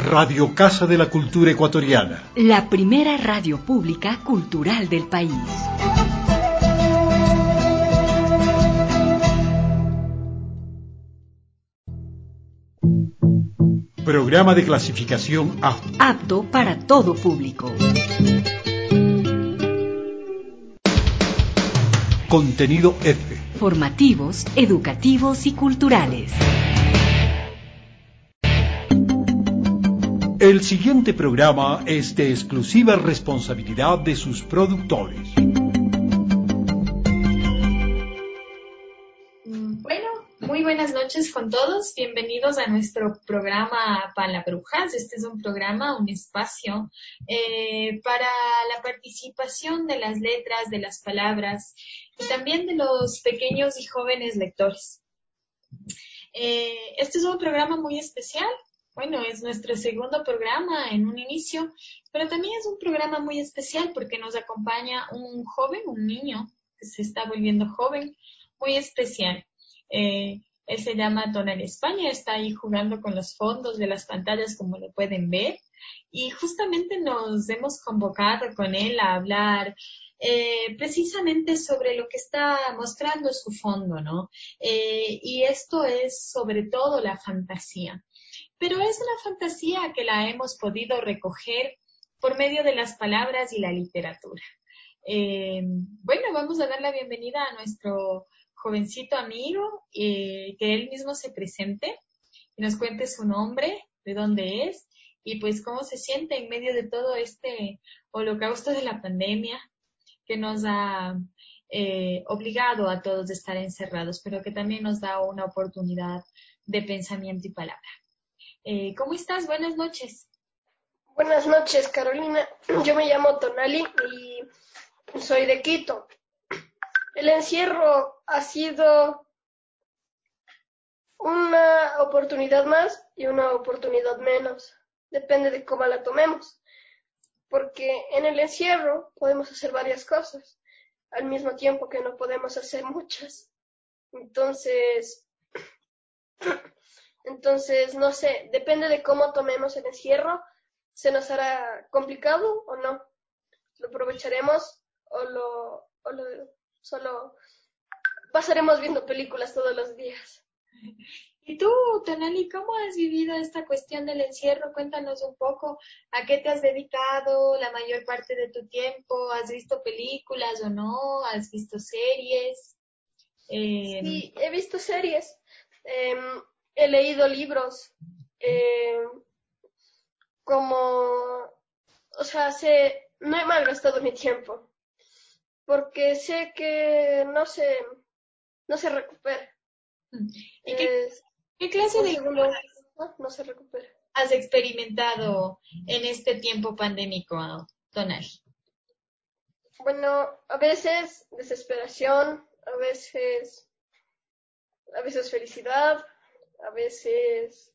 Radio Casa de la Cultura Ecuatoriana. La primera radio pública cultural del país. Programa de clasificación A. Apto para todo público. Contenido F. Formativos, educativos y culturales. El siguiente programa es de exclusiva responsabilidad de sus productores. Bueno, muy buenas noches con todos. Bienvenidos a nuestro programa Palabrujas. Este es un programa, un espacio para la participación de las letras, de las palabras y también de los pequeños y jóvenes lectores. Este es un programa muy especial. Bueno, es nuestro segundo programa en un inicio, pero también es un programa muy especial porque nos acompaña un joven, un niño que se está volviendo joven, muy especial. Él se llama Tonali España, está ahí jugando con los fondos de las pantallas como lo pueden ver y justamente nos hemos convocado con él a hablar precisamente sobre lo que está mostrando su fondo, ¿no? Y esto es sobre todo la fantasía. Pero es una fantasía que la hemos podido recoger por medio de las palabras y la literatura. Bueno, vamos a dar la bienvenida a nuestro jovencito amigo, que él mismo se presente y nos cuente su nombre, de dónde es y pues cómo se siente en medio de todo este holocausto de la pandemia que nos ha obligado a todos a estar encerrados, pero que también nos da una oportunidad de pensamiento y palabra. ¿Cómo estás? Buenas noches. Buenas noches, Carolina. Yo me llamo Tonali y soy de Quito. El encierro ha sido una oportunidad más y una oportunidad menos. Depende de cómo la tomemos. Porque en el encierro podemos hacer varias cosas, al mismo tiempo que no podemos hacer muchas. Entonces, no sé, depende de cómo tomemos el encierro, se nos hará complicado o no. Lo aprovecharemos o solo pasaremos viendo películas todos los días. Y tú, Tonali, ¿cómo has vivido esta cuestión del encierro? Cuéntanos un poco, ¿a qué te has dedicado la mayor parte de tu tiempo? ¿Has visto películas o no? ¿Has visto series? Sí, he visto series. He leído libros, no he malgastado mi tiempo, porque sé que no se recupera. ¿Y qué clase de segundo, no se recupera. has experimentado en este tiempo pandémico, Tonali? Bueno, a veces desesperación, a veces felicidad, a veces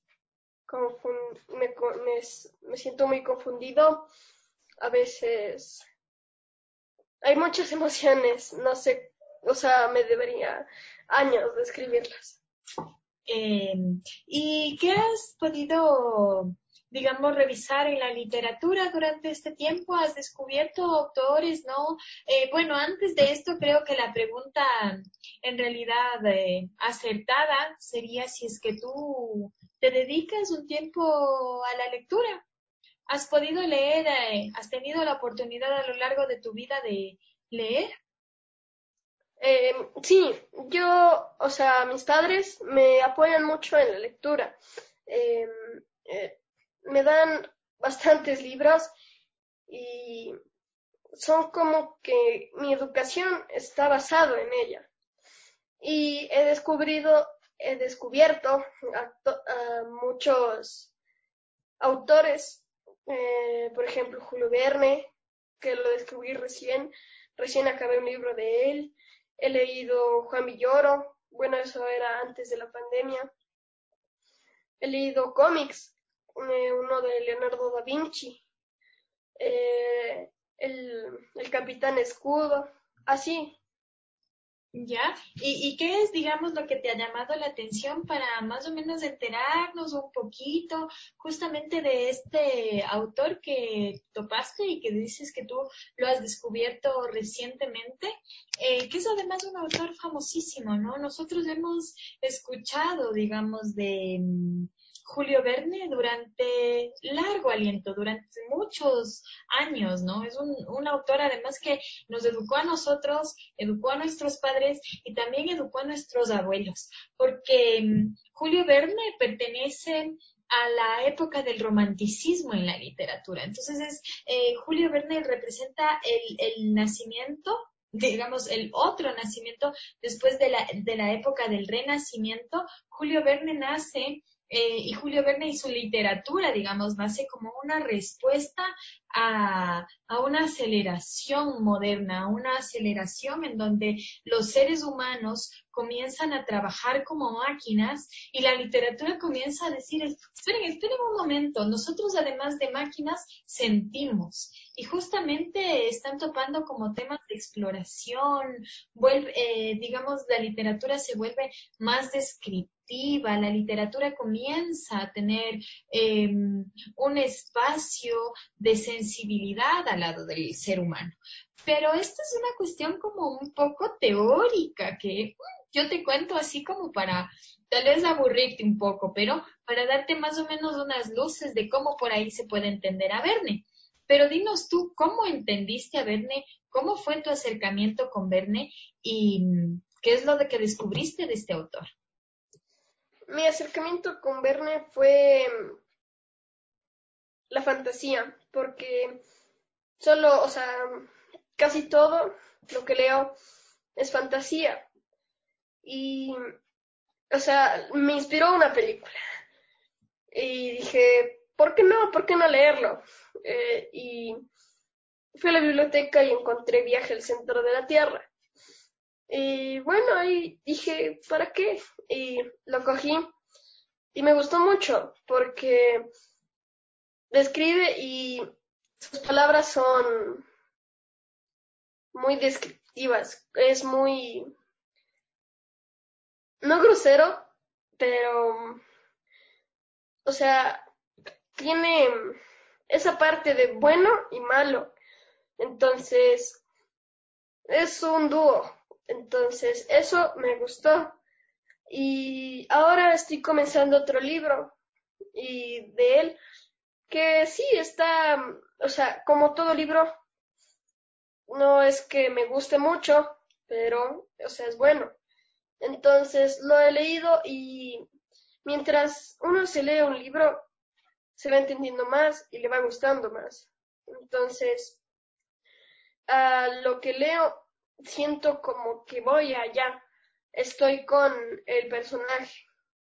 me siento muy confundido, a veces hay muchas emociones, no sé, me debería años de escribirlas. ¿Y qué has podido, digamos, revisar en la literatura durante este tiempo? ¿Has descubierto autores, no? Bueno, antes de esto creo que la pregunta en realidad acertada sería si es que tú te dedicas un tiempo a la lectura. ¿Has podido leer, has tenido la oportunidad a lo largo de tu vida de leer? Sí, mis padres me apoyan mucho en la lectura. Me dan bastantes libros y son como que mi educación está basado en ella. Y he descubierto a muchos autores, por ejemplo, Julio Verne, que lo descubrí recién acabé un libro de él. He leído Juan Villoro, bueno, eso era antes de la pandemia. He leído cómics, uno de Leonardo da Vinci, el Capitán Escudo, así. ¿Ya? ¿Y qué es, digamos, lo que te ha llamado la atención para más o menos enterarnos un poquito justamente de este autor que topaste y que dices que tú lo has descubierto recientemente? Que es además un autor famosísimo, ¿no? Nosotros hemos escuchado, digamos, de Julio Verne durante largo aliento, durante muchos años, ¿no? Es un autor además que nos educó a nosotros, educó a nuestros padres y también educó a nuestros abuelos, porque Julio Verne pertenece a la época del romanticismo en la literatura. Entonces, Julio Verne representa el nacimiento, digamos, el otro nacimiento después de la época del Renacimiento. Julio Verne nace y Julio Verne y su literatura, digamos, nace como una respuesta a una aceleración moderna, a una aceleración en donde los seres humanos comienzan a trabajar como máquinas y la literatura comienza a decir, esperen un momento, nosotros además de máquinas sentimos y justamente están topando como temas de exploración, digamos, la literatura se vuelve más descriptiva, la literatura comienza a tener un espacio de sensibilidad al lado del ser humano. Pero esta es una cuestión como un poco teórica, que yo te cuento así como para tal vez aburrirte un poco, pero para darte más o menos unas luces de cómo por ahí se puede entender a Verne. Pero dinos tú, ¿cómo entendiste a Verne? ¿Cómo fue tu acercamiento con Verne? ¿Y qué es lo de que descubriste de este autor? Mi acercamiento con Verne fue la fantasía, porque solo, o sea, casi todo lo que leo es fantasía. Y, o sea, me inspiró una película. Y dije, ¿por qué no? ¿Por qué no leerlo? Y fui a la biblioteca y encontré Viaje al centro de la Tierra. Y bueno, ahí dije, ¿para qué? Y lo cogí y me gustó mucho porque describe y sus palabras son muy descriptivas. Es muy, no grosero, pero, o sea, tiene esa parte de bueno y malo. Entonces, es un dúo. Entonces, eso me gustó. Y ahora estoy comenzando otro libro y de él que sí está, o sea, como todo libro, no es que me guste mucho, pero, o sea, es bueno. Entonces, lo he leído y mientras uno se lee un libro, se va entendiendo más y le va gustando más. Entonces, a lo que leo, siento como que voy allá, estoy con el personaje.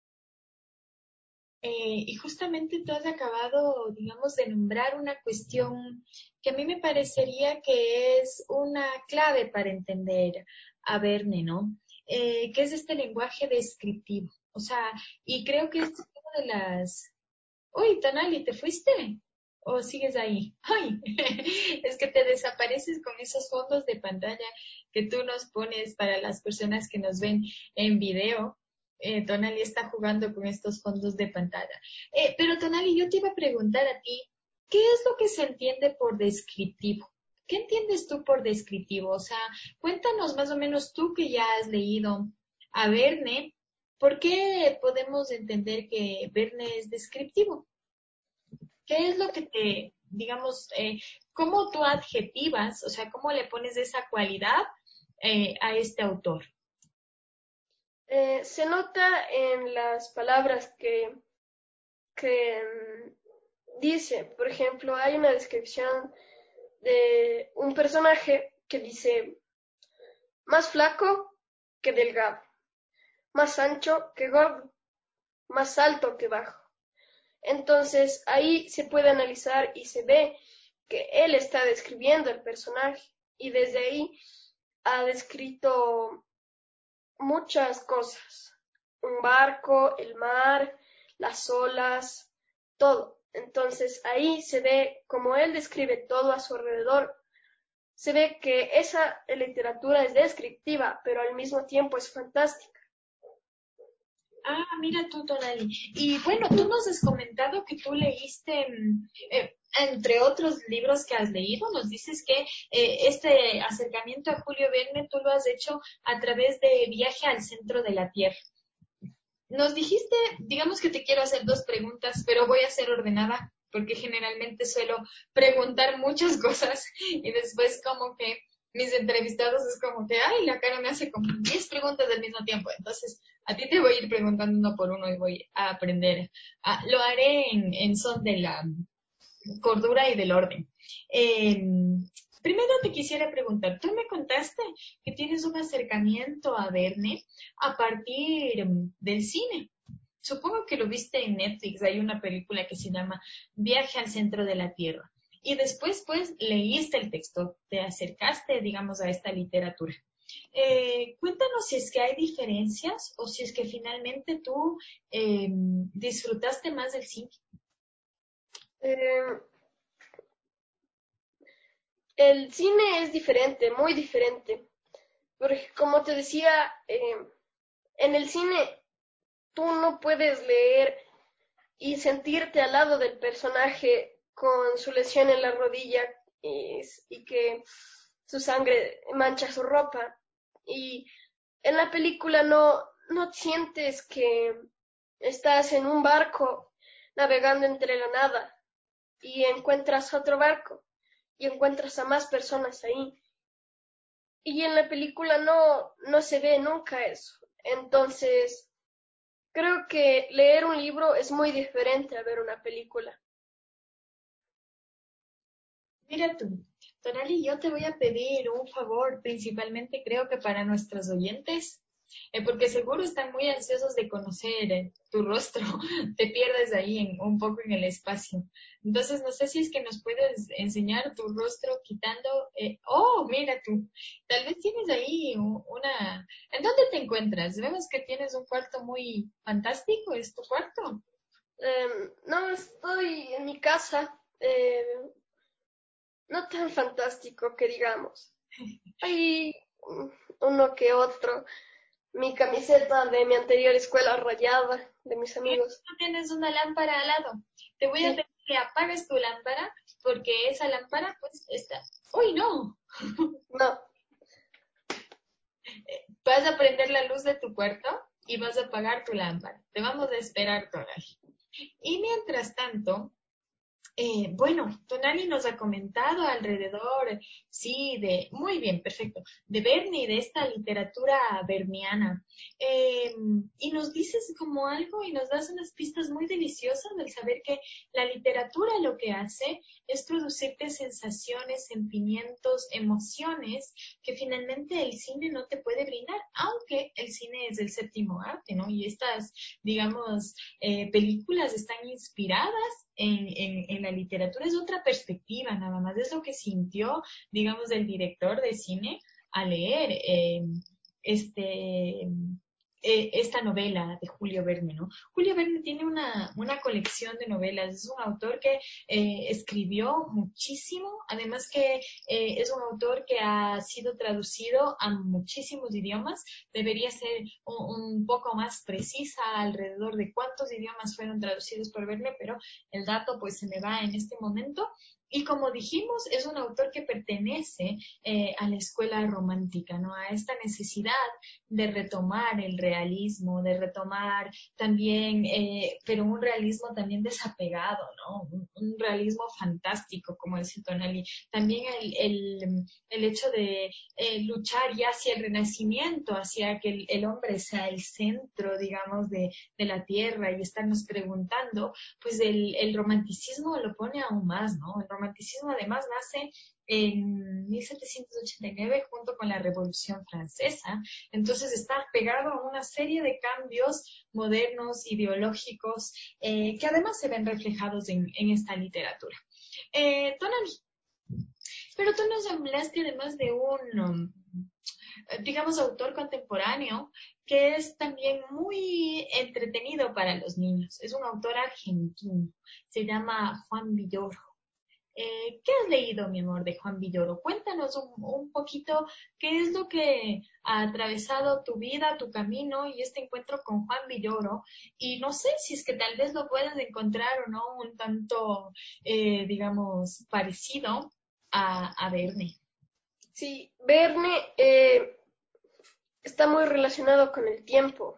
Y justamente tú has acabado, digamos, de nombrar una cuestión que a mí me parecería que es una clave para entender a Verne, ¿no? Que es este lenguaje descriptivo. O sea, y creo que esto es una de las... Uy, Tonali, ¿te fuiste? ¿O sigues ahí? Ay, es que te desapareces con esos fondos de pantalla que tú nos pones para las personas que nos ven en video. Tonali está jugando con estos fondos de pantalla. Pero Tonali, yo te iba a preguntar a ti, ¿qué es lo que se entiende por descriptivo? ¿Qué entiendes tú por descriptivo? O sea, cuéntanos más o menos tú que ya has leído a Verne, ¿por qué podemos entender que Verne es descriptivo? ¿Qué es lo que te, digamos, cómo tú adjetivas, o sea, cómo le pones esa cualidad a este autor? Se nota en las palabras que dice, por ejemplo, hay una descripción de un personaje que dice más flaco que delgado, más ancho que gordo, más alto que bajo. Entonces ahí se puede analizar y se ve que él está describiendo el personaje y desde ahí ha descrito muchas cosas. Un barco, el mar, las olas, todo. Entonces ahí se ve como él describe todo a su alrededor, se ve que esa literatura es descriptiva, pero al mismo tiempo es fantástica. Ah, mira tú, Tonali. Y bueno, tú nos has comentado que tú leíste, entre otros libros que has leído, nos dices que este acercamiento a Julio Verne tú lo has hecho a través de Viaje al Centro de la Tierra. Nos dijiste, digamos que te quiero hacer dos preguntas, pero voy a ser ordenada porque generalmente suelo preguntar muchas cosas y después como que mis entrevistados es como que, ay, la cara me hace como 10 preguntas al mismo tiempo. Entonces, a ti te voy a ir preguntando uno por uno y voy a aprender. Lo haré en son de la cordura y del orden. Eh, Primero te quisiera preguntar, tú me contaste que tienes un acercamiento a Verne a partir del cine. Supongo que lo viste en Netflix, hay una película que se llama Viaje al Centro de la Tierra. Y después, pues, leíste el texto, te acercaste, digamos, a esta literatura. Cuéntanos si es que hay diferencias o si es que finalmente tú disfrutaste más del cine. Eh, el cine es diferente, muy diferente, porque como te decía, en el cine tú no puedes leer y sentirte al lado del personaje con su lesión en la rodilla y que su sangre mancha su ropa. Y en la película no sientes que estás en un barco navegando entre la nada y encuentras otro barco y encuentras a más personas ahí. Y en la película no se ve nunca eso. Entonces, creo que leer un libro es muy diferente a ver una película. Mira tú, Tonali, yo te voy a pedir un favor, principalmente creo que para nuestros oyentes, porque seguro están muy ansiosos de conocer tu rostro, te pierdes ahí un poco en el espacio. Entonces, no sé si es que nos puedes enseñar tu rostro quitando, oh, mira tú, tal vez tienes ahí una, ¿en dónde te encuentras? Vemos que tienes un cuarto muy fantástico, ¿es tu cuarto? No estoy en mi casa, no tan fantástico que digamos. Hay uno que otro. Mi camiseta de mi anterior escuela rayada, de mis amigos. No tienes una lámpara al lado. Te voy a Sí, pedir que apagues tu lámpara porque esa lámpara pues está... ¡Uy, no! no. Vas a prender la luz de tu cuarto y vas a apagar tu lámpara. Te vamos a esperar todavía. Y mientras tanto, bueno, Tonali nos ha comentado alrededor, sí, muy bien, perfecto, de Verne y de esta literatura berniana. Eh, y nos dices como algo y nos das unas pistas muy deliciosas del saber que la literatura lo que hace es producirte sensaciones, sentimientos, emociones que finalmente el cine no te puede brindar, aunque el cine es el séptimo arte, ¿no? Y estas, digamos, películas están inspiradas en la literatura, es otra perspectiva, nada más es lo que sintió, digamos, el director de cine a leer este, esta novela de Julio Verne, ¿no? Julio Verne tiene una colección de novelas, es un autor que escribió muchísimo, además que es un autor que ha sido traducido a muchísimos idiomas, debería ser un poco más precisa alrededor de cuántos idiomas fueron traducidos por Verne, pero el dato pues se me va en este momento. Y como dijimos, es un autor que pertenece a la escuela romántica, ¿no? A esta necesidad de retomar el realismo, de retomar también, pero un realismo también desapegado, ¿no? Un realismo fantástico, como dice Tonali. También el hecho de luchar ya hacia el renacimiento, hacia que el hombre sea el centro, digamos, de la tierra y estarnos preguntando, pues el romanticismo lo pone aún más, ¿no? El romanticismo además nace en 1789 junto con la Revolución Francesa, entonces está pegado a una serie de cambios modernos, ideológicos, que además se ven reflejados en esta literatura. Tonali, pero tú nos hablaste además de digamos, autor contemporáneo que es también muy entretenido para los niños. Es un autor argentino, se llama Juan Villoro. ¿Qué has leído, mi amor, de Juan Villoro? Cuéntanos un poquito qué es lo que ha atravesado tu vida, tu camino y este encuentro con Juan Villoro. Y no sé si es que tal vez lo puedas encontrar o no un tanto, digamos, parecido a Verne. Sí, Verne está muy relacionado con el tiempo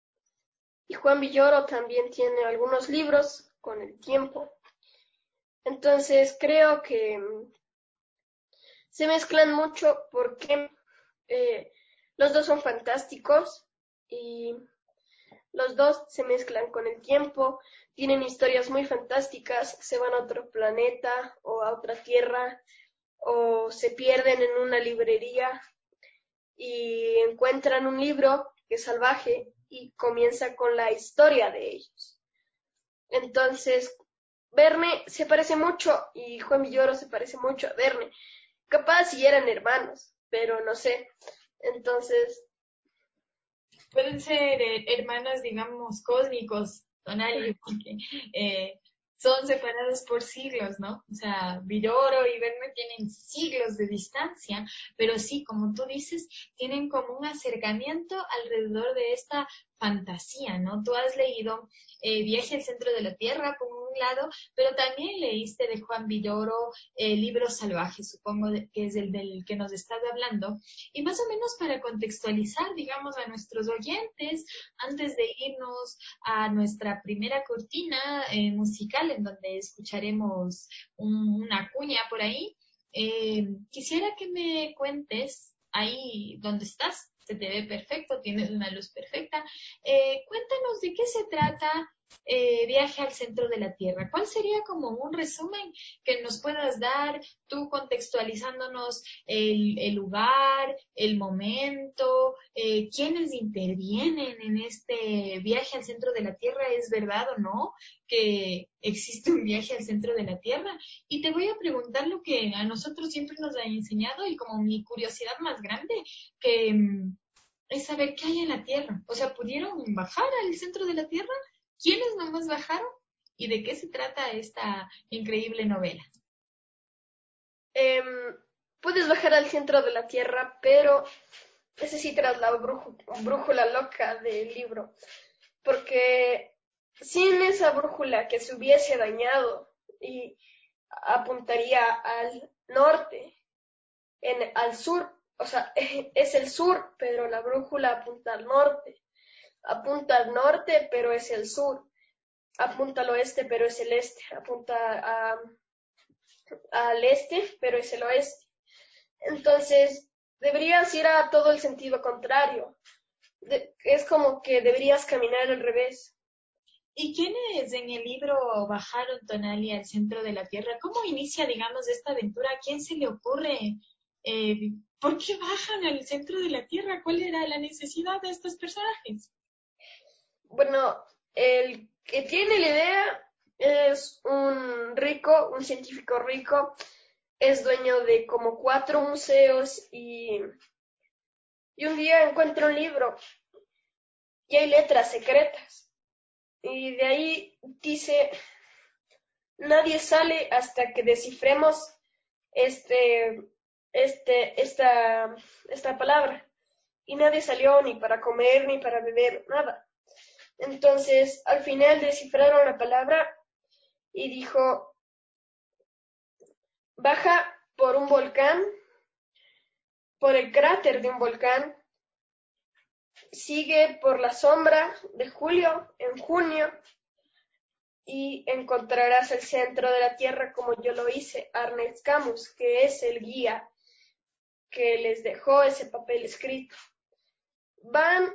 y Juan Villoro también tiene algunos libros con el tiempo. Entonces creo que se mezclan mucho porque eh, los dos son fantásticos y los dos se mezclan con el tiempo, tienen historias muy fantásticas, se van a otro planeta o a otra tierra o se pierden en una librería y encuentran un libro que es salvaje y comienza con la historia de ellos. Entonces, Verne se parece mucho y Juan Villoro se parece mucho a Verne. Capaz si eran hermanos, pero no sé. Entonces, Pueden ser hermanos, digamos, cósmicos, Tonali, porque son separados por siglos, ¿no? O sea, Villoro y Verne tienen siglos de distancia, pero sí, como tú dices, tienen como un acercamiento alrededor de esta fantasía, ¿no? Tú has leído Viaje al centro de la Tierra, por un lado, pero también leíste de Juan Villoro Libros salvajes, supongo que es el del que nos estás hablando. Y más o menos para contextualizar, digamos, a nuestros oyentes, antes de irnos a nuestra primera cortina musical, en donde escucharemos una cuña por ahí, quisiera que me cuentes ahí donde estás. Se te ve perfecto, tienes una luz perfecta. Cuéntanos de qué se trata Viaje al centro de la Tierra. ¿Cuál sería como un resumen que nos puedas dar, tú contextualizándonos el lugar, el momento, quiénes intervienen en este viaje al centro de la Tierra? ¿Es verdad o no que existe un viaje al centro de la Tierra? Y te voy a preguntar lo que a nosotros siempre nos han enseñado y como mi curiosidad más grande, que es saber qué hay en la Tierra. O sea, ¿pudieron bajar al centro de la Tierra? ¿Quiénes nomás bajaron? ¿Y de qué se trata esta increíble novela? em, puedes bajar al centro de la Tierra, pero necesitas la brújula loca del libro, porque sin esa brújula que se hubiese dañado y apuntaría al norte, al sur, o sea, es el sur, pero la brújula apunta al norte, pero es el sur, apunta al oeste, pero es el este, al este, pero es el oeste. Entonces, deberías ir a todo el sentido contrario. Es como que deberías caminar al revés. ¿Y quiénes en el libro bajaron Tonali al centro de la Tierra? ¿Cómo inicia, digamos, esta aventura? ¿A quién se le ocurre? ¿Por qué bajan al centro de la Tierra? ¿Cuál era la necesidad de estos personajes? Bueno, el que tiene la idea es un científico rico, es dueño de como 4 museos y un día encuentra un libro y hay letras secretas. Y de ahí dice, nadie sale hasta que descifremos este, esta palabra. Y nadie salió ni para comer ni para beber, nada. Entonces, al final descifraron la palabra y dijo, baja por un volcán, por el cráter de un volcán, sigue por la sombra de julio, en junio, y encontrarás el centro de la Tierra como yo lo hice, Ernest Camus, que es el guía que les dejó ese papel escrito. Van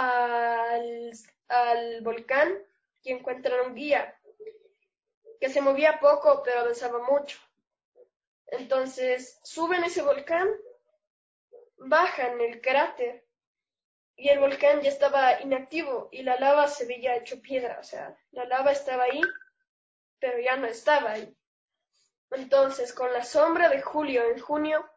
al volcán y encuentran un guía que se movía poco pero avanzaba mucho. Entonces suben ese volcán, bajan el cráter y el volcán ya estaba inactivo y la lava se veía hecho piedra, o sea, la lava estaba ahí, pero ya no estaba ahí. Entonces, con la sombra de julio en junio,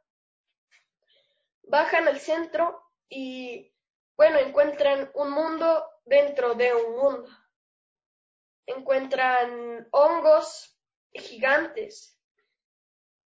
bajan al centro y, bueno, encuentran un mundo dentro de un mundo. Encuentran hongos gigantes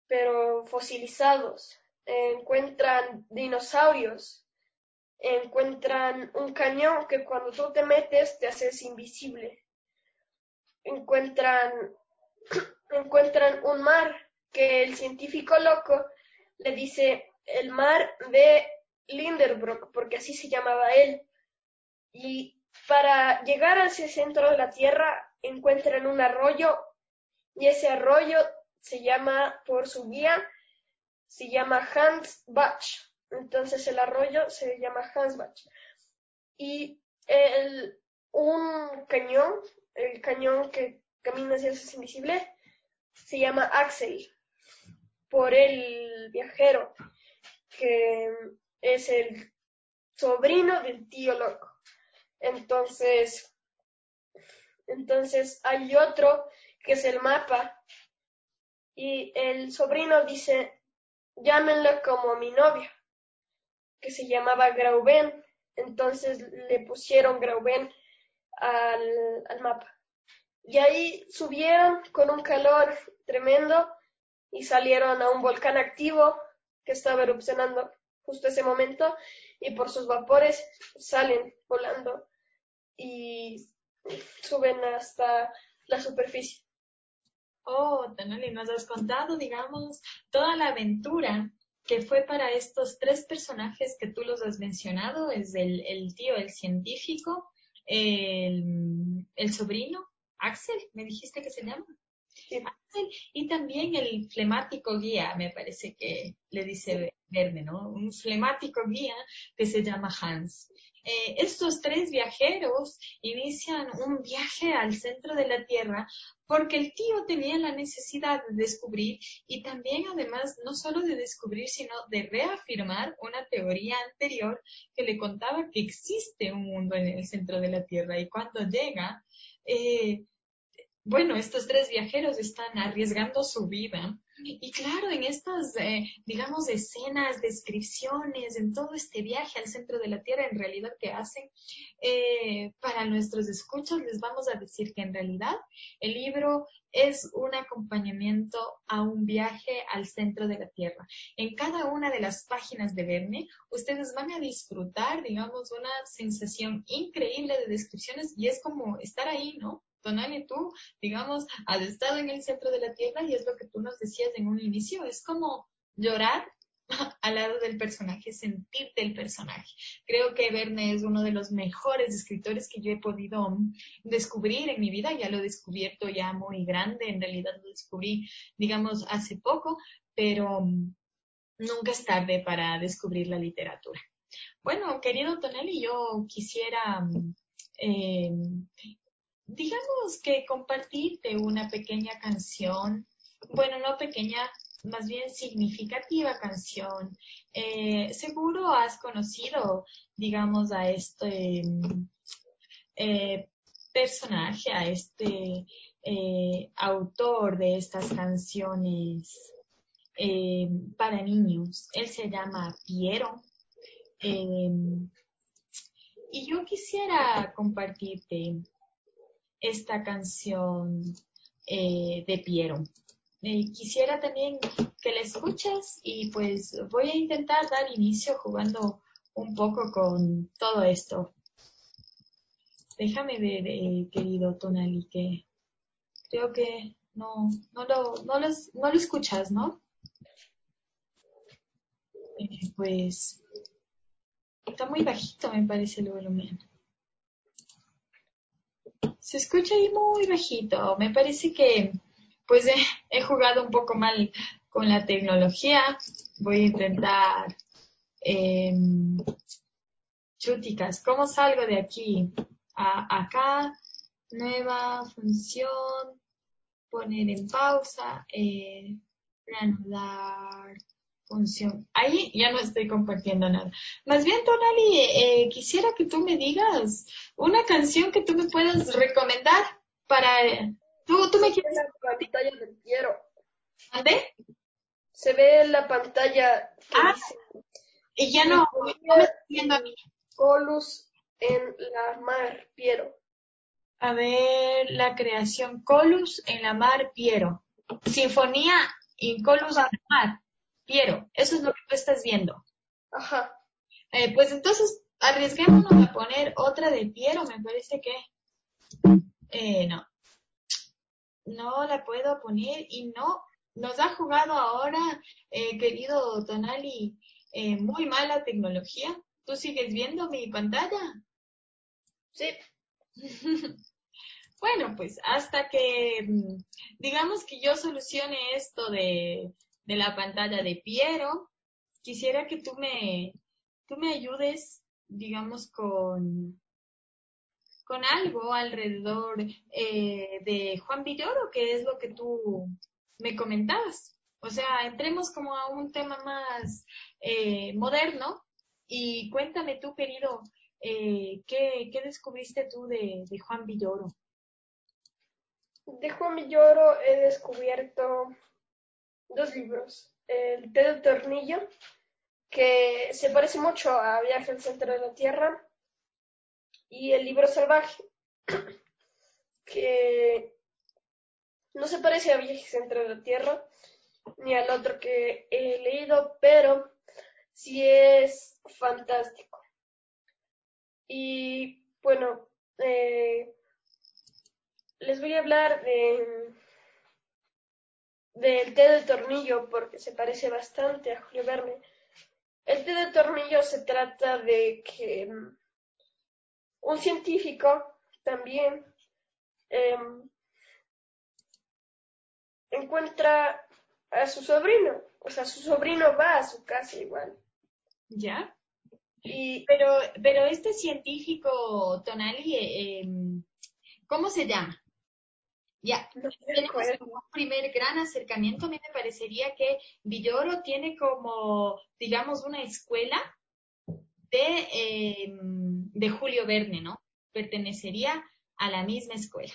pero fosilizados. Encuentran dinosaurios, encuentran un cañón que cuando tú te metes te haces invisible. Encuentran un mar que el científico loco le dice el mar de Lindenbrock, porque así se llamaba él. Y para llegar hacia el centro de la Tierra encuentran un arroyo, y ese arroyo se llama, por su guía, se llama Hansbach. Entonces el arroyo se llama Hansbach. Y un cañón, el cañón que camina hacia es invisible, se llama Axel, por el viajero, que es el sobrino del tío loco. Entonces hay otro que es el mapa, y el sobrino dice, llámenlo como mi novia, que se llamaba Grauben. Entonces le pusieron Grauben al mapa. Y ahí subieron con un calor tremendo y salieron a un volcán activo que estaba erupcionando justo ese momento, y por sus vapores salen volando y suben hasta la superficie. Oh, Tonali, nos has contado, digamos, toda la aventura que fue para estos tres personajes que tú los has mencionado, es el tío, el científico, el sobrino, Axel, me dijiste que se llama. Sí. Axel, y también el flemático guía, me parece que le dice Verne, ¿no? Un flemático guía que se llama Hans. Estos tres viajeros inician un viaje al centro de la Tierra porque el tío tenía la necesidad de descubrir, y también además no solo de descubrir, sino de reafirmar una teoría anterior que le contaba que existe un mundo en el centro de la Tierra. Y cuando llega, bueno, estos tres viajeros están arriesgando su vida. Y claro, en estas, digamos, escenas, descripciones, en todo este viaje al centro de la Tierra, en realidad, ¿qué hacen? Para nuestros escuchas, les vamos a decir que en realidad el libro es un acompañamiento a un viaje al centro de la Tierra. En cada una de las páginas de Verne, ustedes van a disfrutar, digamos, una sensación increíble de descripciones, y es como estar ahí, ¿no? Tonali, tú, digamos, has estado en el centro de la Tierra, y es lo que tú nos decías en un inicio, es como llorar al lado del personaje, sentirte el personaje. Creo que Verne es uno de los mejores escritores que yo he podido descubrir en mi vida. Ya lo he descubierto ya muy grande, en realidad lo descubrí, digamos, hace poco, pero nunca es tarde para descubrir la literatura. Bueno, querido Tonali, yo quisiera eh, digamos que compartirte una pequeña canción, bueno, no pequeña, más bien significativa canción. Seguro has conocido, digamos, a este eh, personaje, a este autor de estas canciones para niños. Él se llama Piero. eh, y yo quisiera compartirte esta canción de Piero. Quisiera también que la escuches, y pues voy a intentar dar inicio jugando un poco con todo esto. Déjame ver, querido Tonali, que creo que no lo escuchas, ¿no? Pues está muy bajito, me parece el volumen. Se escucha ahí muy bajito. Me parece que pues he jugado un poco mal con la tecnología. Voy a intentar chúticas. ¿Cómo salgo de aquí? Acá, nueva función, poner en pausa, reanudar función. Ahí ya no estoy compartiendo nada. Más bien, Tonali, quisiera que tú me digas una canción que tú me puedas recomendar para... ¿Tú me quieres? En la pantalla de Piero. ¿Mande? Se ve en la pantalla que Ah, dice y ya no me Sinfonía estoy viendo a mí. Colus en la mar, Piero. A ver, la creación Colus en la mar Piero. Sinfonía Incolus Mar, Piero, eso es lo que tú estás viendo. Ajá. Pues entonces arriesguémonos a poner otra de Piero, me parece que no la puedo poner y no, nos ha jugado ahora, querido Tonali, muy mala tecnología. ¿Tú sigues viendo mi pantalla? Sí. Bueno, pues hasta que digamos que yo solucione esto de la pantalla de Piero, quisiera que tú me ayudes, digamos, con algo alrededor de Juan Villoro, que es lo que tú me comentabas. O sea, entremos como a un tema más moderno y cuéntame tú, querido, ¿qué descubriste tú de Juan Villoro? De Juan Villoro he descubierto 2 libros. El té del tornillo, que se parece mucho a Viaje al centro de la Tierra, y el libro salvaje, que no se parece a Viaje al centro de la Tierra, ni al otro que he leído, pero sí es fantástico. Y bueno, les voy a hablar del té del tornillo porque se parece bastante a Julio Verne. El té del tornillo se trata de que un científico también encuentra a su sobrino, o sea, su sobrino va a su casa igual. ¿Ya? Y Pero este científico, Tonali, ¿cómo se llama? Ya, no me tenemos acuerdo. un primer gran acercamiento. A mí me parecería que Villoro tiene como, digamos, una escuela de Julio Verne, ¿no? Pertenecería a la misma escuela.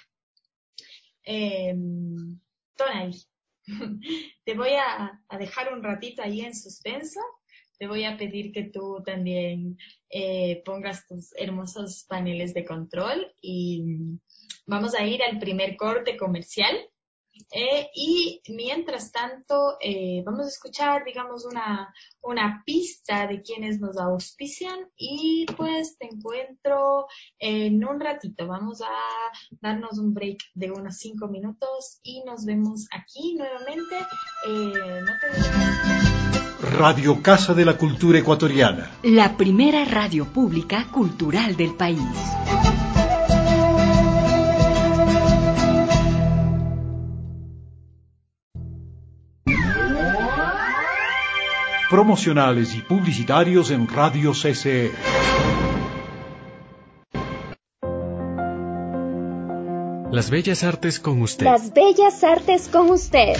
Tonali, te voy a dejar un ratito ahí en suspenso. Te voy a pedir que tú también pongas tus hermosos paneles de control y vamos a ir al primer corte comercial. Y mientras tanto, vamos a escuchar, digamos, una pista de quienes nos auspician y pues te encuentro en un ratito. Vamos a darnos un break de unos 5 minutos y nos vemos aquí nuevamente. No te vayas. Radio Casa de la Cultura Ecuatoriana. La primera radio pública cultural del país. Promocionales y publicitarios en Radio CCE. Las Bellas Artes con usted. Las Bellas Artes con usted.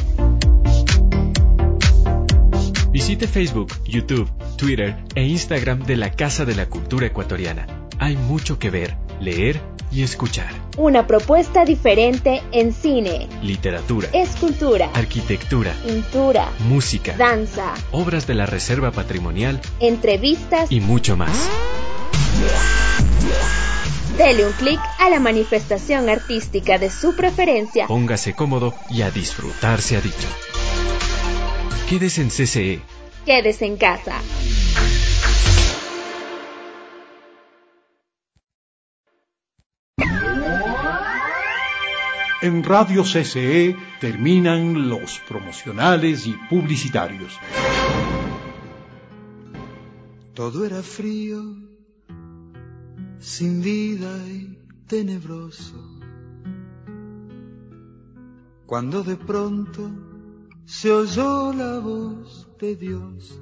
Visite Facebook, YouTube, Twitter e Instagram de la Casa de la Cultura Ecuatoriana. Hay mucho que ver, leer y escuchar. Una propuesta diferente en cine, literatura, escultura, arquitectura, pintura, música, danza, obras de la Reserva Patrimonial, entrevistas y mucho más. Dele un clic a la manifestación artística de su preferencia. Póngase cómodo y a disfrutar se ha dicho. Quédese en CCE. Quédese en casa. En Radio CCE terminan los promocionales y publicitarios. Todo era frío, sin vida y tenebroso, cuando de pronto se oyó la voz de Dios.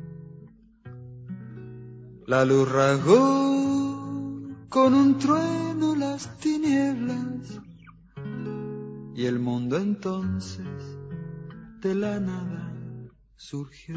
La luz rasgó con un trueno las tinieblas y el mundo entonces de la nada surgió.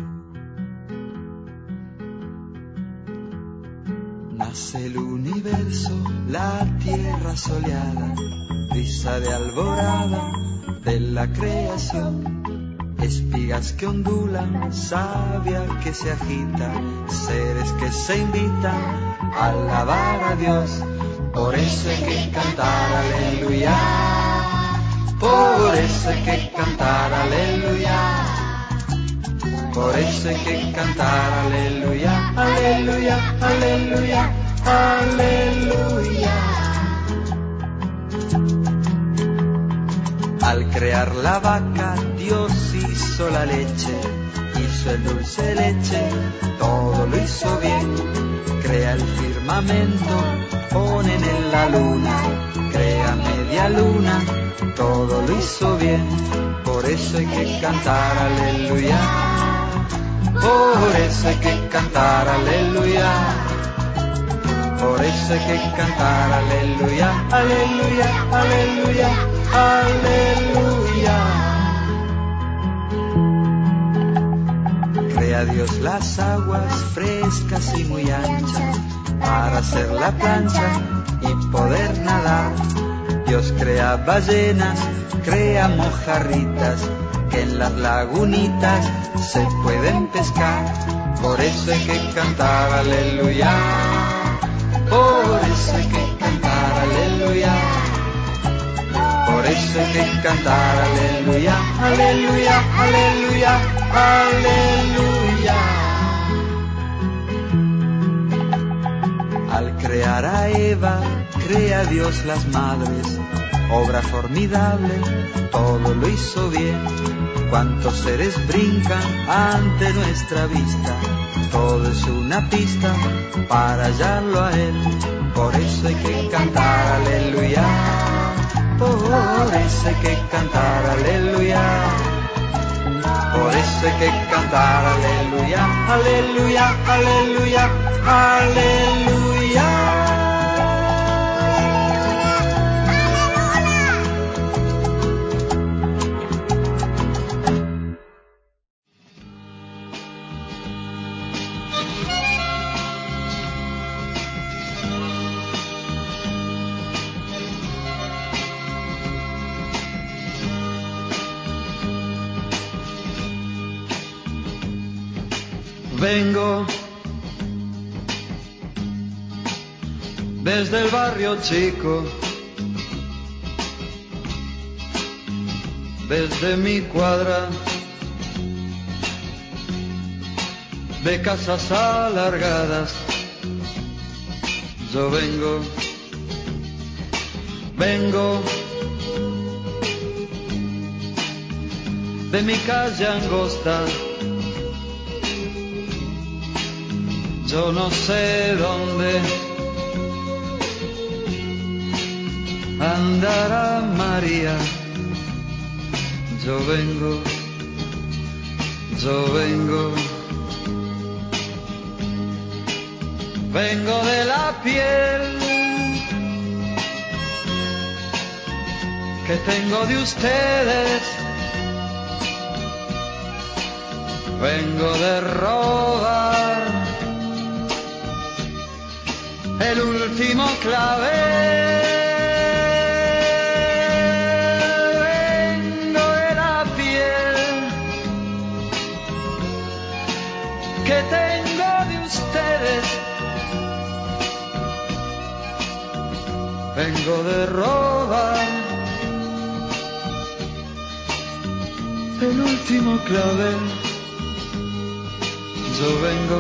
Nace el universo, la tierra soleada, brisa de alborada de la creación, espigas que ondulan, savia que se agita, seres que se invitan a alabar a Dios. Por eso hay que cantar aleluya, por eso hay que cantar aleluya. por eso hay que cantar aleluya, aleluya, aleluya, aleluya. Al crear la vaca, Dios hizo la leche, hizo el dulce de leche, todo lo hizo bien. Crea el firmamento, ponen en la luna, crea media luna, todo lo hizo bien. Por eso hay que cantar aleluya, por eso hay que cantar aleluya, por eso hay que cantar aleluya, aleluya, aleluya, aleluya. Crea Dios las aguas frescas y muy anchas para hacer la plancha y poder nadar. Dios crea ballenas, crea mojarritas que en las lagunitas se pueden pescar. Por eso hay que cantar aleluya, por eso hay que cantar aleluya, por eso hay que cantar aleluya, aleluya, aleluya, aleluya. Al crear a Eva, crea Dios las madres, obra formidable, todo lo hizo bien. Cuántos seres brincan ante nuestra vista, todo es una pista para hallarlo a Él. Por eso hay que cantar aleluya, por eso hay que cantar aleluya, por eso hay que cantar aleluya, aleluya, aleluya, aleluya. Vengo desde el barrio chico, desde mi cuadra de casas alargadas. Yo vengo de mi calle angosta. Yo no sé dónde andará María. Yo vengo de la piel que tengo de ustedes. Vengo de robar el último clavel. Vengo de la piel que tengo de ustedes. Vengo de robar el último clavel. Yo vengo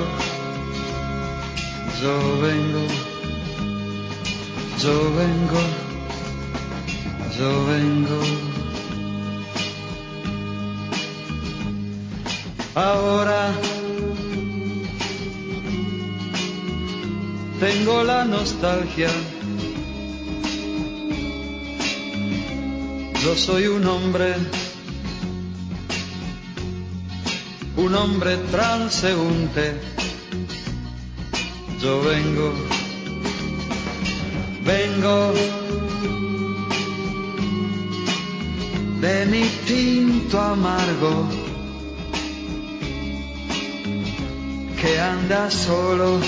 ahora. Tengo la nostalgia. Yo soy un hombre transeúnte. Yo vengo de mi tinto amargo que anda solo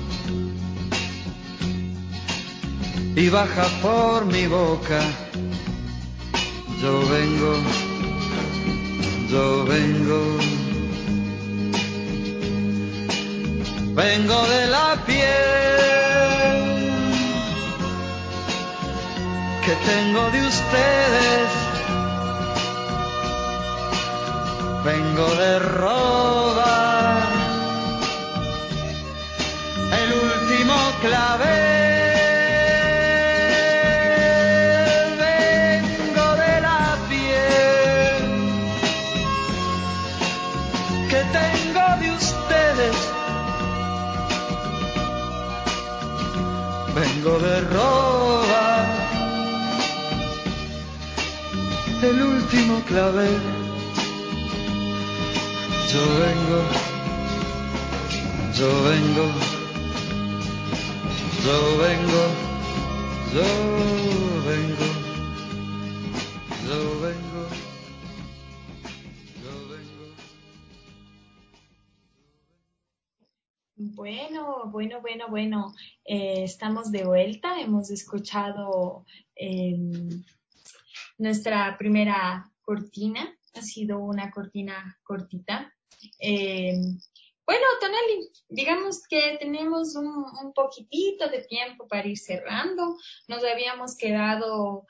y baja por mi boca. Yo vengo de la piel que tengo de ustedes. Vengo de robar el último clavel. Yo vengo, yo vengo, yo vengo, yo vengo, yo vengo, yo vengo. Bueno. Estamos de vuelta. Hemos escuchado nuestra primera cortina. Ha sido una cortina cortita. Bueno, Tonali, digamos que tenemos un poquitito de tiempo para ir cerrando. Nos habíamos quedado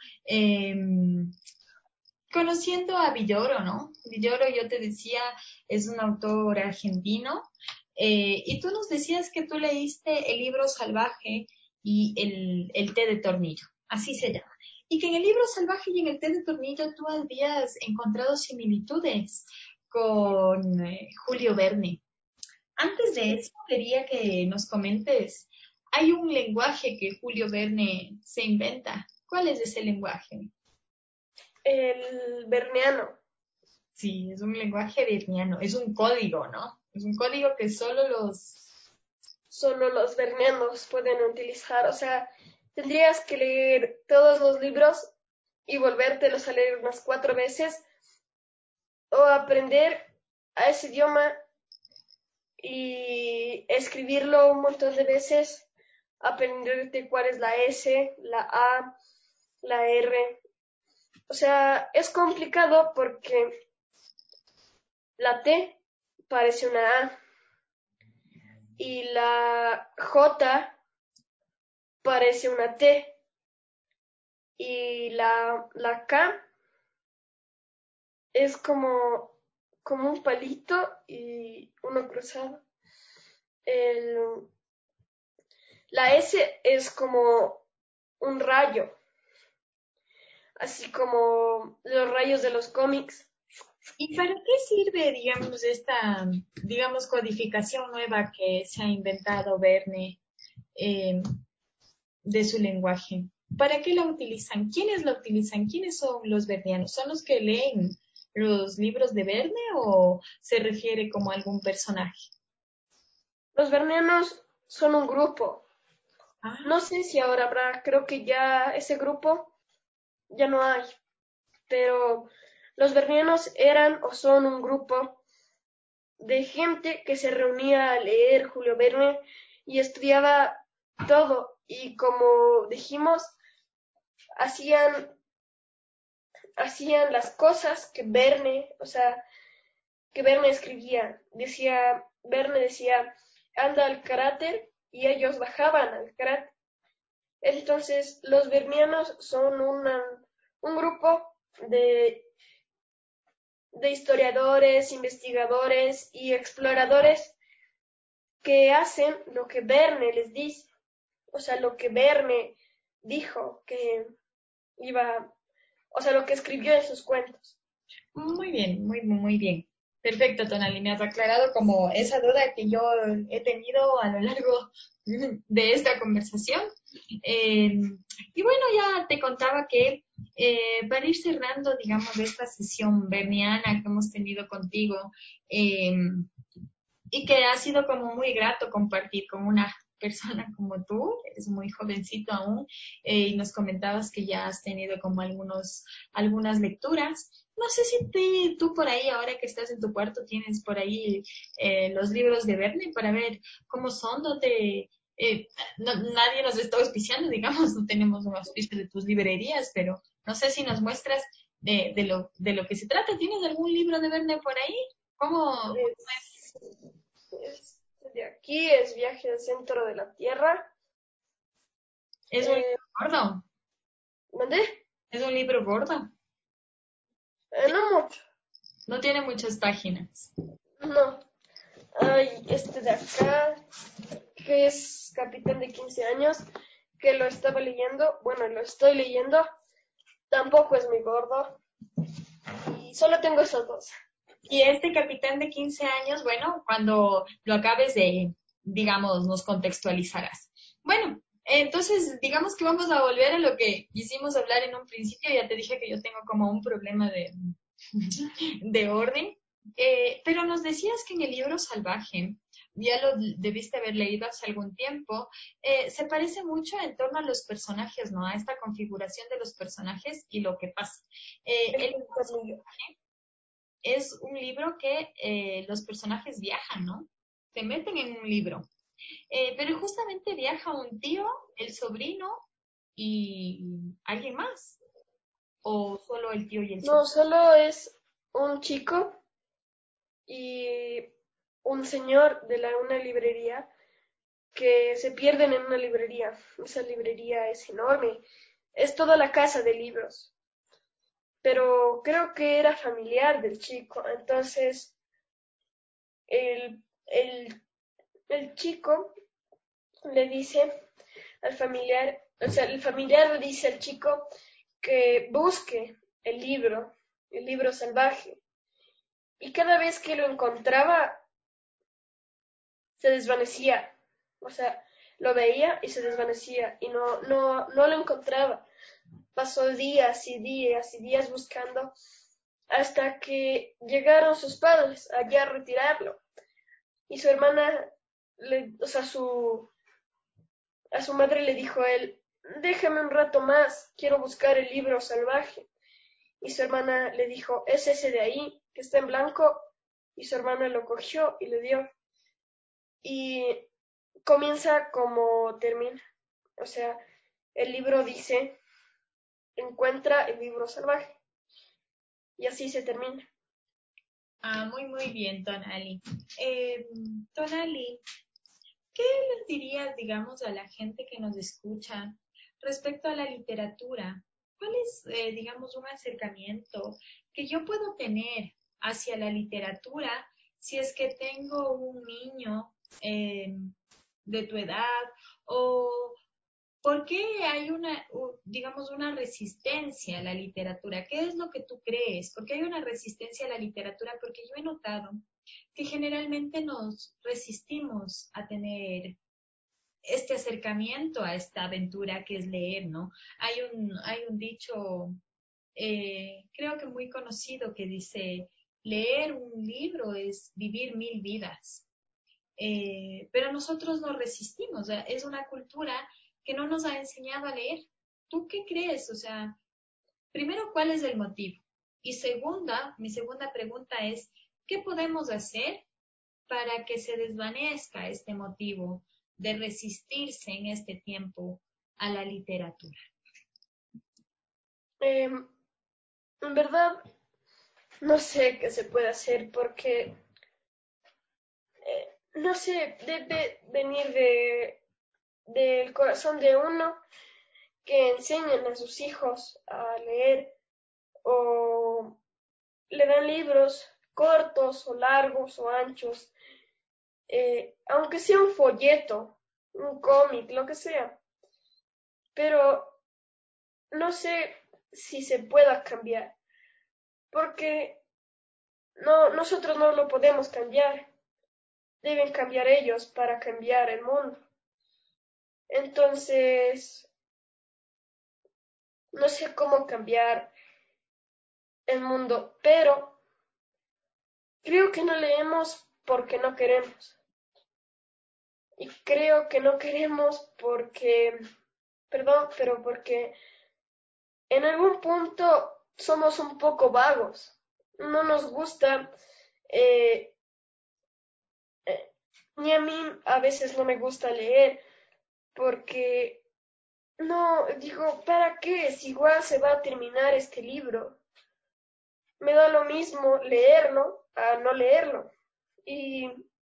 conociendo a Villoro, ¿no? Villoro, yo te decía, es un autor argentino. Y tú nos decías que tú leíste El libro salvaje y el té de tornillo, así se llama. Y que en el libro salvaje y en el té de tornillo tú habías encontrado similitudes con Julio Verne. Antes de eso, quería que nos comentes, hay un lenguaje que Julio Verne se inventa. ¿Cuál es ese lenguaje? El berneano. Sí, es un lenguaje berniano, es un código, ¿no? Es un código que solo los berneanos pueden utilizar. O sea, tendrías que leer todos los libros y volvértelos a leer unas 4 veces o aprender a ese idioma y escribirlo un montón de veces, aprenderte cuál es la S, la A, la R. O sea, es complicado porque la T parece una A y la J parece una T y la K es como un palito y uno cruzado. La S es como un rayo, así como los rayos de los cómics. ¿Y para qué sirve, digamos, esta, digamos, codificación nueva que se ha inventado Verne de su lenguaje? ¿Para qué la utilizan? ¿Quiénes la utilizan? ¿Quiénes son los vernianos? ¿Son los que leen los libros de Verne o se refiere como a algún personaje? Los berneanos son un grupo. Ah, No sé si ahora habrá, creo que ya ese grupo ya no hay, pero los bernianos eran o son un grupo de gente que se reunía a leer Julio Verne y estudiaba todo y como dijimos, hacían las cosas que Verne, o sea, que Verne escribía. Verne decía, anda al carácter y ellos bajaban al carácter. Entonces, los vernianos son un grupo de historiadores, investigadores y exploradores que hacen lo que Verne les dice, o sea, lo que Verne dijo que iba, o sea, lo que escribió en sus cuentos. muy bien, muy bien. Perfecto, Tonali, me has aclarado como esa duda que yo he tenido a lo largo de esta conversación. Y bueno, ya te contaba que para ir cerrando, digamos, esta sesión berniana que hemos tenido contigo, y que ha sido como muy grato compartir con una persona como tú, eres muy jovencito aún, y nos comentabas que ya has tenido como algunas lecturas. No sé si tú por ahí, ahora que estás en tu cuarto, tienes por ahí los libros de Verne para ver cómo son, nadie nos está auspiciando, digamos, no tenemos un auspicio de tus librerías, pero no sé si nos muestras de lo que se trata. ¿Tienes algún libro de Verne por ahí? ¿Cómo? De aquí es Viaje al centro de la Tierra. ¿Es un libro gordo? ¿Mandé? ¿Es un libro gordo? No mucho. No tiene muchas páginas. No. Hay este de acá, que es Capitán de 15 años, que lo estaba leyendo. Bueno, lo estoy leyendo. Tampoco es muy gordo. Y solo tengo esos dos. Y este Capitán de 15 años, bueno, cuando lo acabes de, digamos, nos contextualizarás. Bueno, Entonces, digamos que vamos a volver a lo que quisimos hablar en un principio. Ya te dije que yo tengo como un problema de orden. Pero nos decías que en el libro Salvaje, ya lo debiste haber leído hace algún tiempo, se parece mucho en torno a los personajes, ¿no? A esta configuración de los personajes y lo que pasa. El libro Salvaje es un libro que los personajes viajan, ¿no? Se meten en un libro. Pero justamente viaja un tío, el sobrino y alguien más. ¿O solo el tío y el sobrino? No, solo es un chico y un señor de una librería que se pierden en una librería. Esa librería es enorme. Es toda la casa de libros. Pero creo que era familiar del chico. Entonces, el, el, el chico le dice al familiar, o sea, el familiar le dice al chico que busque el libro salvaje. Y cada vez que lo encontraba, se desvanecía. O sea, lo veía y se desvanecía y no lo encontraba. Pasó días y días y días buscando hasta que llegaron sus padres allá a retirarlo. Y su hermana, a su madre le dijo a él, déjame un rato más, quiero buscar el libro salvaje. Y su hermana le dijo, es ese de ahí, que está en blanco. Y su hermana lo cogió y le dio. Y comienza como termina. O sea, el libro dice, encuentra el libro salvaje. Y así se termina. Ah, muy, muy bien, Tonali. Tonali, ¿qué les dirías, digamos, a la gente que nos escucha respecto a la literatura? ¿Cuál es, digamos, un acercamiento que yo puedo tener hacia la literatura si es que tengo un niño de tu edad? ¿O por qué hay digamos, una resistencia a la literatura? ¿Qué es lo que tú crees? ¿Por qué hay una resistencia a la literatura? Porque yo he notado que generalmente nos resistimos a tener este acercamiento a esta aventura que es leer, ¿no? Hay un dicho, creo que muy conocido, que dice, leer un libro es vivir 1000 vidas. Pero nosotros nos resistimos, o sea, es una cultura que no nos ha enseñado a leer. ¿Tú qué crees? O sea, primero, ¿cuál es el motivo? Y segunda, mi segunda pregunta es, ¿qué podemos hacer para que se desvanezca este motivo de resistirse en este tiempo a la literatura? En verdad, no sé qué se puede hacer porque, no sé, debe venir del corazón de uno que enseñen a sus hijos a leer o le dan libros cortos o largos o anchos, aunque sea un folleto, un cómic, lo que sea. Pero no sé si se pueda cambiar, porque nosotros no lo podemos cambiar. Deben cambiar ellos para cambiar el mundo. Entonces, no sé cómo cambiar el mundo, pero creo que no leemos porque no queremos. Y creo que no queremos porque, perdón, pero porque en algún punto somos un poco vagos. No nos gusta, eh, ni a mí a veces no me gusta leer porque no, digo, ¿para qué? Si igual se va a terminar este libro. Me da lo mismo leerlo a no leerlo. Y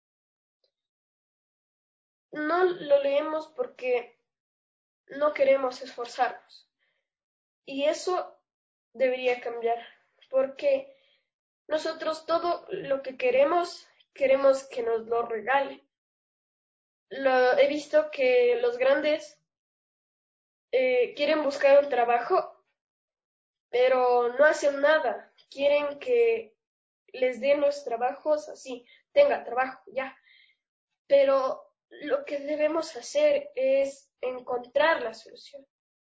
no lo leemos porque no queremos esforzarnos. Y eso debería cambiar, porque nosotros todo lo que queremos que nos lo regalen. He visto que los grandes quieren buscar un trabajo, pero no hacen nada. Quieren que les den los trabajos así, tenga trabajo, ya. Pero lo que debemos hacer es encontrar la solución,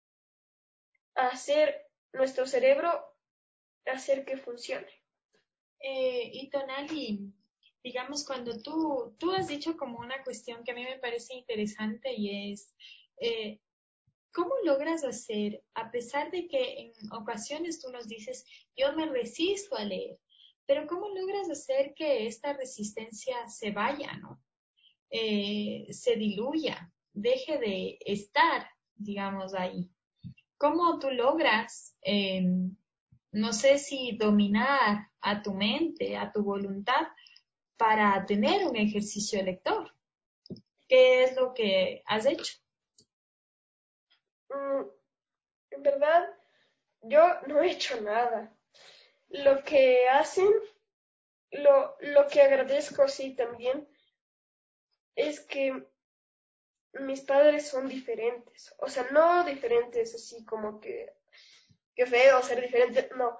hacer nuestro cerebro, hacer que funcione. Y Tonali, digamos, cuando tú has dicho como una cuestión que a mí me parece interesante y es, eh, ¿cómo logras hacer, a pesar de que en ocasiones tú nos dices, yo me resisto a leer, pero cómo logras hacer que esta resistencia se vaya, ¿no? Se diluya, deje de estar, digamos, ahí? ¿Cómo tú logras, no sé si dominar a tu mente, a tu voluntad, para tener un ejercicio lector? ¿Qué es lo que has hecho? En verdad, yo no he hecho nada. Lo que hacen, lo que agradezco sí también, es que mis padres son diferentes. O sea, no diferentes así como que feo ser diferente, no.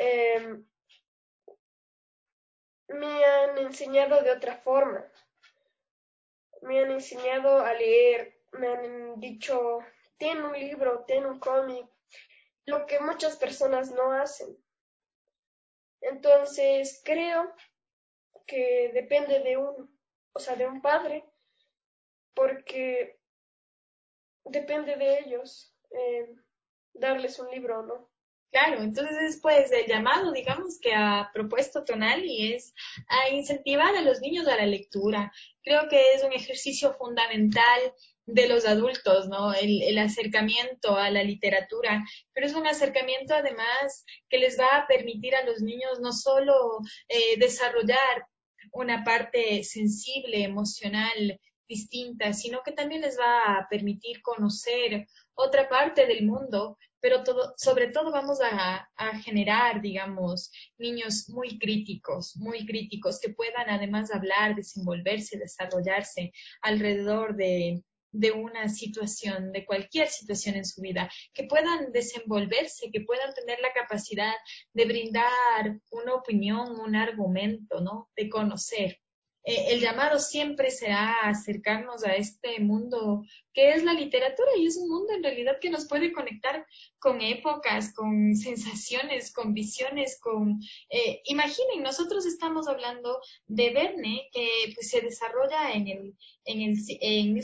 Me han enseñado de otra forma. Me han enseñado a leer, me han dicho, ten un libro, ten un cómic, lo que muchas personas no hacen. Entonces, creo que depende de uno, o sea, de un padre, porque depende de ellos darles un libro o no. Claro, entonces después el llamado, digamos, que ha propuesto Tonali es a incentivar a los niños a la lectura. Creo que es un ejercicio fundamental de los adultos, ¿no? El acercamiento a la literatura, pero es un acercamiento además que les va a permitir a los niños no solo desarrollar una parte sensible, emocional, distinta, sino que también les va a permitir conocer otra parte del mundo, pero sobre todo vamos a generar, digamos, niños muy críticos, que puedan además hablar, desenvolverse, desarrollarse alrededor de una situación, de cualquier situación en su vida, que puedan desenvolverse, que puedan tener la capacidad de brindar una opinión, un argumento, ¿no? De conocer. El llamado siempre será acercarnos a este mundo que es la literatura y es un mundo en realidad que nos puede conectar con épocas, con sensaciones, con visiones, con... imaginen, nosotros estamos hablando de Verne, que pues, se desarrolla en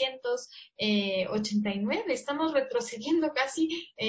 1789, estamos retrocediendo casi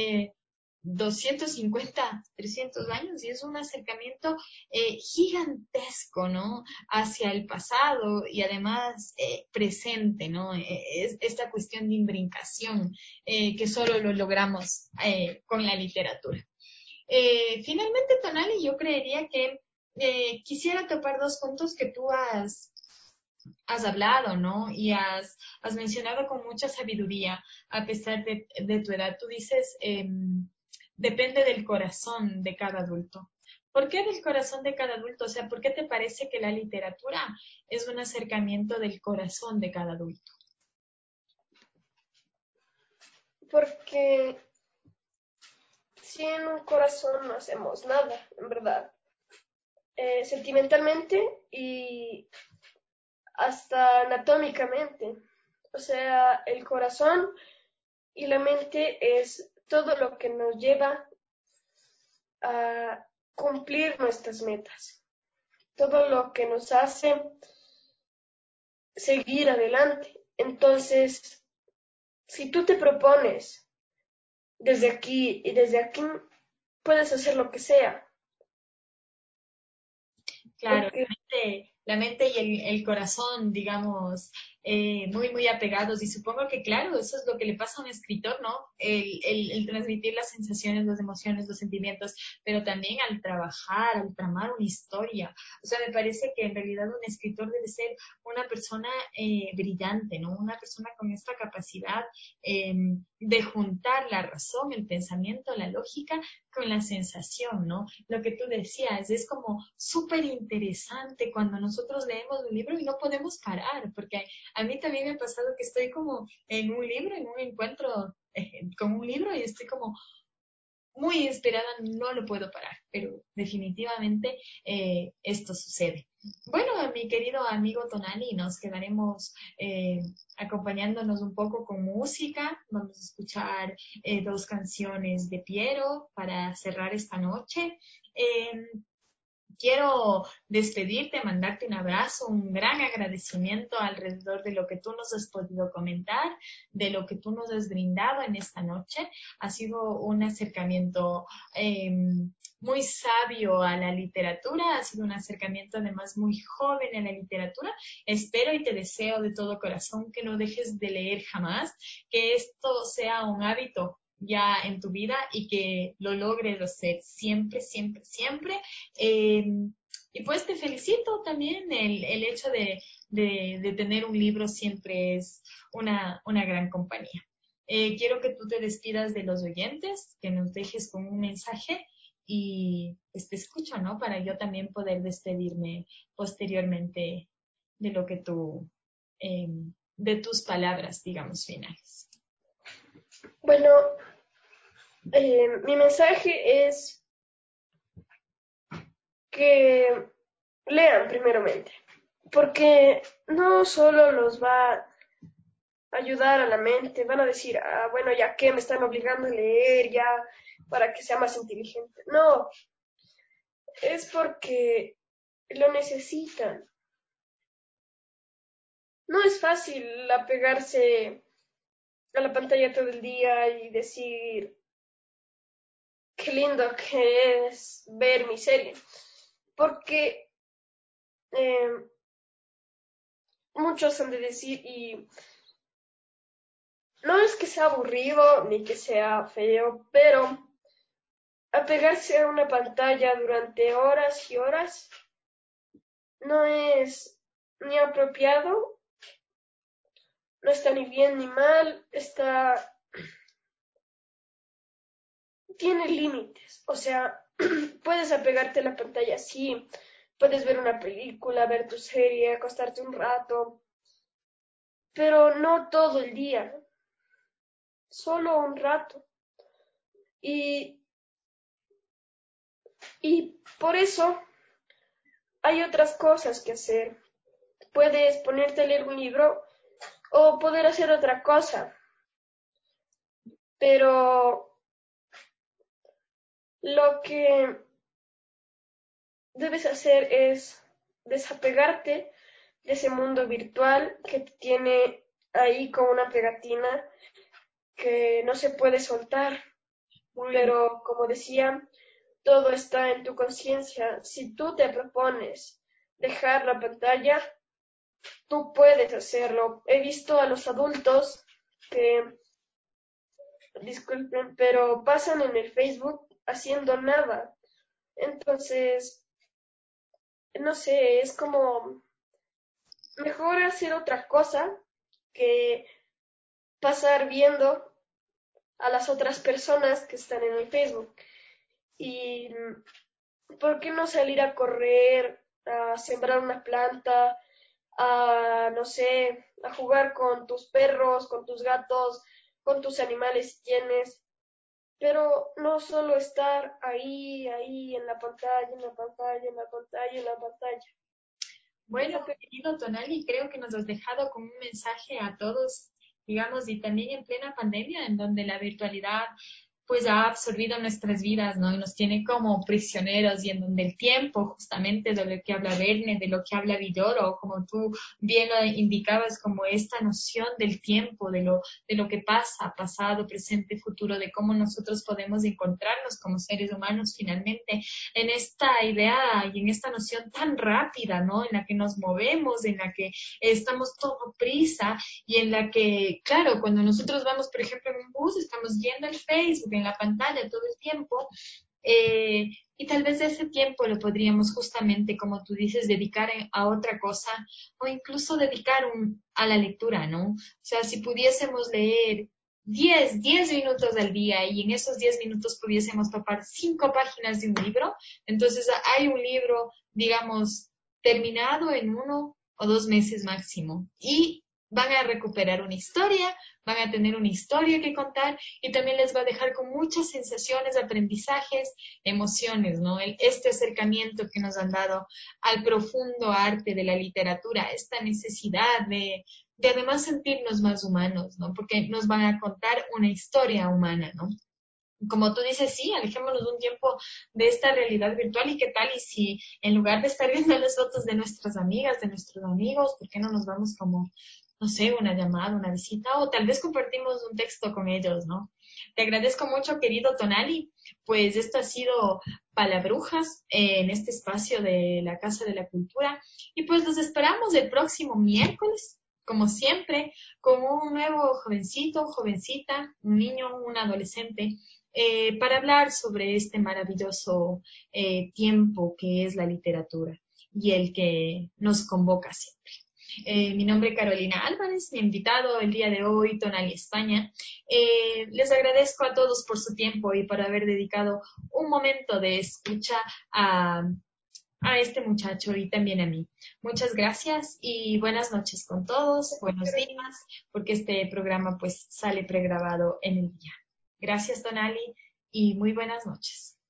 250, 300 años y es un acercamiento gigantesco, ¿no? Hacia el pasado y además presente, ¿no? Es esta cuestión de imbricación que solo lo logramos con la literatura. Finalmente, Tonali, yo creería que quisiera topar dos puntos que tú has hablado, ¿no? Y has mencionado con mucha sabiduría, a pesar de tu edad. Tú dices, depende del corazón de cada adulto. ¿Por qué del corazón de cada adulto? O sea, ¿por qué te parece que la literatura es un acercamiento del corazón de cada adulto? Porque sin un corazón no hacemos nada, en verdad. Sentimentalmente y hasta anatómicamente. O sea, el corazón y la mente es todo lo que nos lleva a cumplir nuestras metas, todo lo que nos hace seguir adelante. Entonces, si tú te propones desde aquí y desde aquí, puedes hacer lo que sea. Claro, Porque la mente y el corazón, digamos, muy apegados. Y supongo que, claro, eso es lo que le pasa a un escritor, ¿no? El transmitir las sensaciones, las emociones, los sentimientos, pero también al trabajar, al tramar una historia. O sea, me parece que en realidad un escritor debe ser una persona brillante, ¿no? Una persona con esta capacidad de juntar la razón, el pensamiento, la lógica con la sensación, ¿no? Lo que tú decías, es como súper interesante cuando nosotros leemos un libro y no podemos parar, porque a mí también me ha pasado que estoy como en un libro, en un encuentro con un libro y estoy como, muy esperada, no lo puedo parar, pero definitivamente esto sucede. Bueno, mi querido amigo Tonali, nos quedaremos acompañándonos un poco con música. Vamos a escuchar 2 canciones de Piero para cerrar esta noche. Quiero despedirte, mandarte un abrazo, un gran agradecimiento alrededor de lo que tú nos has podido comentar, de lo que tú nos has brindado en esta noche. Ha sido un acercamiento muy sabio a la literatura, ha sido un acercamiento además muy joven a la literatura. Espero y te deseo de todo corazón que no dejes de leer jamás, que esto sea un hábito ya en tu vida y que lo logres hacer siempre, siempre, siempre. Y pues te felicito también, el hecho de tener un libro siempre es una gran compañía. Quiero que tú te despidas de los oyentes, que nos dejes con un mensaje y pues te escucho, ¿no? Para yo también poder despedirme posteriormente de lo que tú, de tus palabras, digamos, finales. Bueno, mi mensaje es que lean primeramente, porque no solo los va a ayudar a la mente, van a decir, bueno, ya que me están obligando a leer ya para que sea más inteligente. No, es porque lo necesitan. No es fácil apegarse a la pantalla todo el día y decir, qué lindo que es ver mi serie, porque muchos han de decir, y no es que sea aburrido ni que sea feo, pero apegarse a una pantalla durante horas y horas no es ni apropiado, no está ni bien ni mal, tiene límites. O sea, puedes apegarte a la pantalla, sí, puedes ver una película, ver tu serie, acostarte un rato, pero no todo el día, solo un rato. Y por eso hay otras cosas que hacer. Puedes ponerte a leer un libro o poder hacer otra cosa, pero lo que debes hacer es desapegarte de ese mundo virtual que te tiene ahí con una pegatina que no se puede soltar. Pero como decía, todo está en tu conciencia. Si tú te propones dejar la pantalla, tú puedes hacerlo. He visto a los adultos que, disculpen, pero pasan en el Facebook haciendo nada. Entonces, no sé, es como mejor hacer otra cosa que pasar viendo a las otras personas que están en el Facebook. Y ¿por qué no salir a correr, a sembrar una planta, no sé, a jugar con tus perros, con tus gatos, con tus animales si tienes? Pero no solo estar ahí, en la pantalla, en la pantalla, en la pantalla, en la pantalla. Bueno, querido Tonali, creo que nos has dejado con un mensaje a todos, digamos, y también en plena pandemia, en donde la virtualidad pues ha absorbido nuestras vidas, ¿no? Y nos tiene como prisioneros y en donde el tiempo, justamente de lo que habla Verne, de lo que habla Villoro, como tú bien lo indicabas, como esta noción del tiempo, de lo que pasa, pasado, presente, futuro, de cómo nosotros podemos encontrarnos como seres humanos finalmente en esta idea y en esta noción tan rápida, ¿no? En la que nos movemos, en la que estamos todo prisa y en la que, claro, cuando nosotros vamos, por ejemplo, en un bus, estamos viendo el Facebook en la pantalla todo el tiempo, y tal vez ese tiempo lo podríamos justamente, como tú dices, dedicar a otra cosa o incluso dedicar a la lectura, ¿no? O sea, si pudiésemos leer 10 minutos al día y en esos 10 minutos pudiésemos topar 5 páginas de un libro, entonces hay un libro, digamos, terminado en 1 o 2 meses máximo. Y van a recuperar una historia, van a tener una historia que contar y también les va a dejar con muchas sensaciones, aprendizajes, emociones, ¿no? Este acercamiento que nos han dado al profundo arte de la literatura, esta necesidad de además sentirnos más humanos, ¿no? Porque nos van a contar una historia humana, ¿no? Como tú dices, sí, alejémonos un tiempo de esta realidad virtual y qué tal y si en lugar de estar viendo las fotos de nuestras amigas, de nuestros amigos, ¿por qué no nos vamos como, no sé, una llamada, una visita o tal vez compartimos un texto con ellos, ¿no? Te agradezco mucho, querido Tonali, pues esto ha sido Palabrujas en este espacio de la Casa de la Cultura y pues los esperamos el próximo miércoles, como siempre, con un nuevo jovencito, jovencita, un niño, un adolescente para hablar sobre este maravilloso tiempo que es la literatura y el que nos convoca siempre. Mi nombre es Carolina Álvarez, mi invitado el día de hoy, Tonali España. Les agradezco a todos por su tiempo y por haber dedicado un momento de escucha a este muchacho y también a mí. Muchas gracias y buenas noches con todos, buenos días, porque este programa pues sale pregrabado en el día. Gracias, Tonali, y muy buenas noches.